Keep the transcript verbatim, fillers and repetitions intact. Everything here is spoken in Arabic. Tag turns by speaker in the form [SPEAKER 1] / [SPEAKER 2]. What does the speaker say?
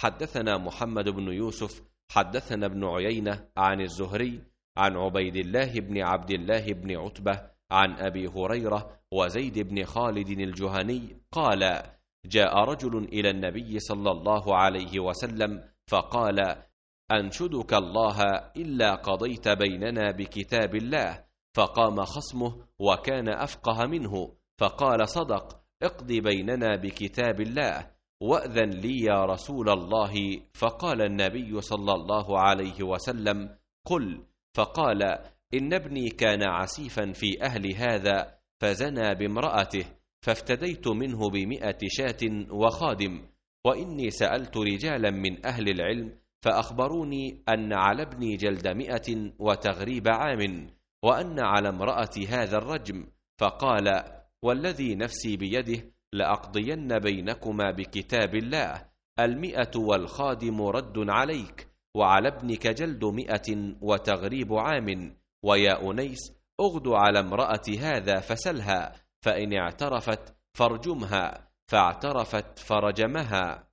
[SPEAKER 1] حدثنا محمد بن يوسف حدثنا ابن عيينة عن الزهري عن عبيد الله بن عبد الله بن عتبة عن أبي هريرة وزيد بن خالد الجهني قال: جاء رجل إلى النبي صلى الله عليه وسلم فقال: أنشدك الله إلا قضيت بيننا بكتاب الله. فقام خصمه وكان أفقه منه فقال: صدق، اقض بيننا بكتاب الله وأذن لي يا رسول الله. فقال النبي صلى الله عليه وسلم: قل. فقال: إن ابني كان عسيفا في أهل هذا فزنى بامرأته فافتديت منه بمئة شاة وخادم، وإني سألت رجالا من أهل العلم فأخبروني أن على ابني جلد مئة وتغريب عام، وأن على امرأة هذا الرجم. فقال: والذي نفسي بيده لأقضين بينكما بكتاب الله، المئة والخادم رد عليك، وعلى ابنك جلد مئة وتغريب عام. ويا أنيس، أغد على امرأة هذا فسلها، فإن اعترفت فارجمها، فاعترفت فرجمها.